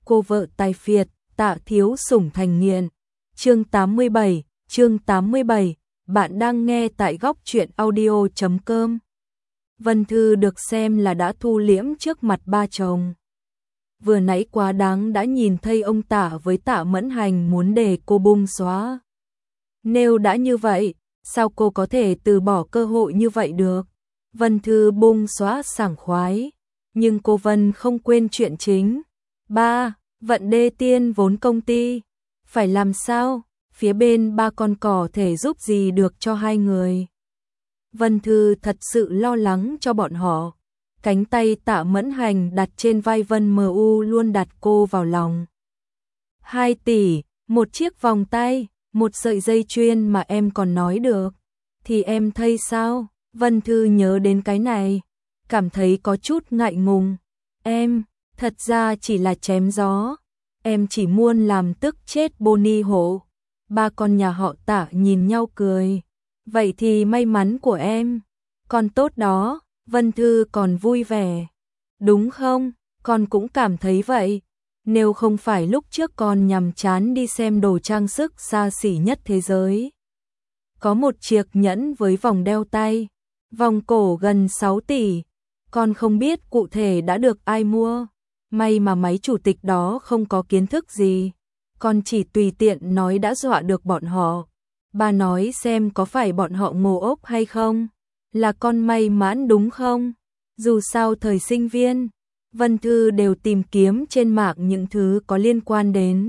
cô vợ tài phiệt, Tạ thiếu sủng thành nghiện. Chương 87, bạn đang nghe tại góc truyện audio.com. Vân Thư được xem là đã thu liễm trước mặt ba chồng. Vừa nãy quá đáng đã nhìn thấy ông Tạ với Tạ Mẫn Hành muốn để cô bung xóa. Nếu đã như vậy, sao cô có thể từ bỏ cơ hội như vậy được? Vân Thư bung xóa sảng khoái, nhưng cô Vân không quên chuyện chính. Ba, vận đê tiên vốn công ty, phải làm sao? Phía bên ba con cỏ thể giúp gì được cho hai người. Vân Thư thật sự lo lắng cho bọn họ. Cánh tay Tạ Mẫn Hành đặt trên vai Vân MU luôn đặt cô vào lòng. 2 tỷ, một chiếc vòng tay, một sợi dây chuyền mà em còn nói được. Thì em thấy sao? Vân Thư nhớ đến cái này, cảm thấy có chút ngại ngùng. Em, thật ra chỉ là chém gió. Em chỉ muốn làm tức chết Bonnie hộ. Ba con nhà họ Tạ nhìn nhau cười. Vậy thì may mắn của em. Con tốt đó, Vân Thư còn vui vẻ. Đúng không? Con cũng cảm thấy vậy. Nếu không phải lúc trước con nhằm chán đi xem đồ trang sức xa xỉ nhất thế giới. Có một chiếc nhẫn với vòng đeo tay, vòng cổ gần 6 tỷ. Con không biết cụ thể đã được ai mua. May mà mấy chủ tịch đó không có kiến thức gì. Con chỉ tùy tiện nói đã dọa được bọn họ. Bà nói xem có phải bọn họ ngô ốc hay không? Là con may mắn đúng không? Dù sao thời sinh viên, Vân Thư đều tìm kiếm trên mạng những thứ có liên quan đến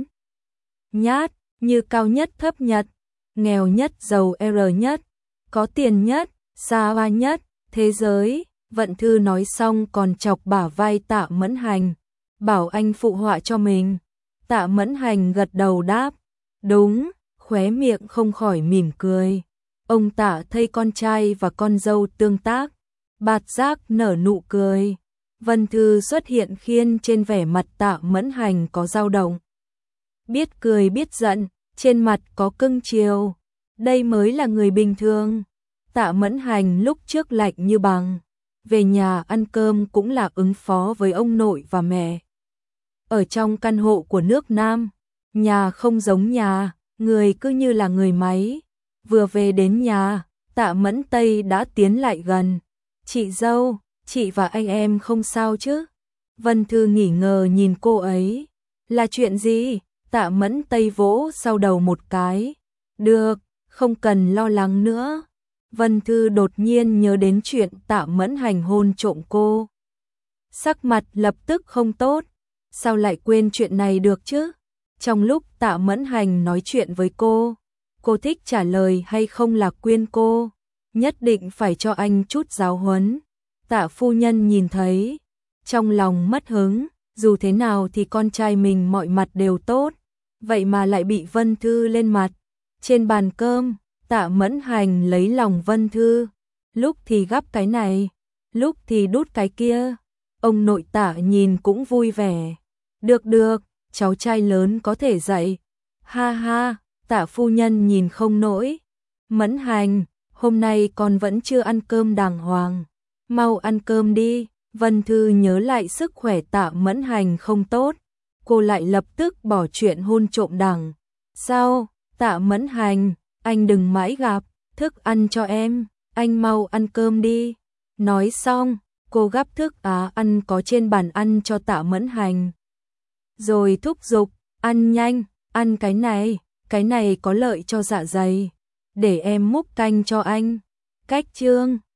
nhát, như cao nhất thấp nhất, nghèo nhất giàu R nhất, có tiền nhất, xa hoa nhất, thế giới. Vân Thư nói xong còn chọc bả vai Tạ Mẫn Hành, bảo anh phụ họa cho mình. Tạ Mẫn Hành gật đầu đáp, đúng, khóe miệng không khỏi mỉm cười. Ông Tạ thấy con trai và con dâu tương tác, bạt giác nở nụ cười. Vân Thư xuất hiện khiến trên vẻ mặt Tạ Mẫn Hành có dao động. Biết cười biết giận, trên mặt có cưng chiều. Đây mới là người bình thường. Tạ Mẫn Hành lúc trước lạnh như bằng. Về nhà ăn cơm cũng là ứng phó với ông nội và mẹ. Ở trong căn hộ của nước Nam, nhà không giống nhà, người cứ như là người máy. Vừa về đến nhà, Tạ Mẫn Tây đã tiến lại gần. Chị dâu, chị và anh em không sao chứ? Vân Thư nghỉ ngờ nhìn cô ấy. Là chuyện gì? Tạ Mẫn Tây vỗ sau đầu một cái. Được, không cần lo lắng nữa. Vân Thư đột nhiên nhớ đến chuyện Tạ Mẫn Hành hôn trộm cô. Sắc mặt lập tức không tốt. Sao lại quên chuyện này được chứ? Trong lúc Tạ Mẫn Hành nói chuyện với cô thích trả lời hay không là quyên cô, nhất định phải cho anh chút giáo huấn. Tạ phu nhân nhìn thấy, trong lòng mất hứng, dù thế nào thì con trai mình mọi mặt đều tốt, vậy mà lại bị Vân Thư lên mặt. Trên bàn cơm, Tạ Mẫn Hành lấy lòng Vân Thư, lúc thì gắp cái này, lúc thì đút cái kia. Ông nội Tạ nhìn cũng vui vẻ. Được, cháu trai lớn có thể dạy. Ha ha, Tạ phu nhân nhìn không nổi. Mẫn Hành, hôm nay con vẫn chưa ăn cơm đàng hoàng. Mau ăn cơm đi. Vân Thư nhớ lại sức khỏe Tạ Mẫn Hành không tốt. Cô lại lập tức bỏ chuyện hôn trộm đằng. Sao? Tạ Mẫn Hành, anh đừng mãi gặp, thức ăn cho em, anh mau ăn cơm đi. Nói xong, cô gắp thức ăn có trên bàn ăn cho Tạ Mẫn Hành. Rồi thúc giục, ăn nhanh, ăn cái này có lợi cho dạ dày. Để em múc canh cho anh. Cách chương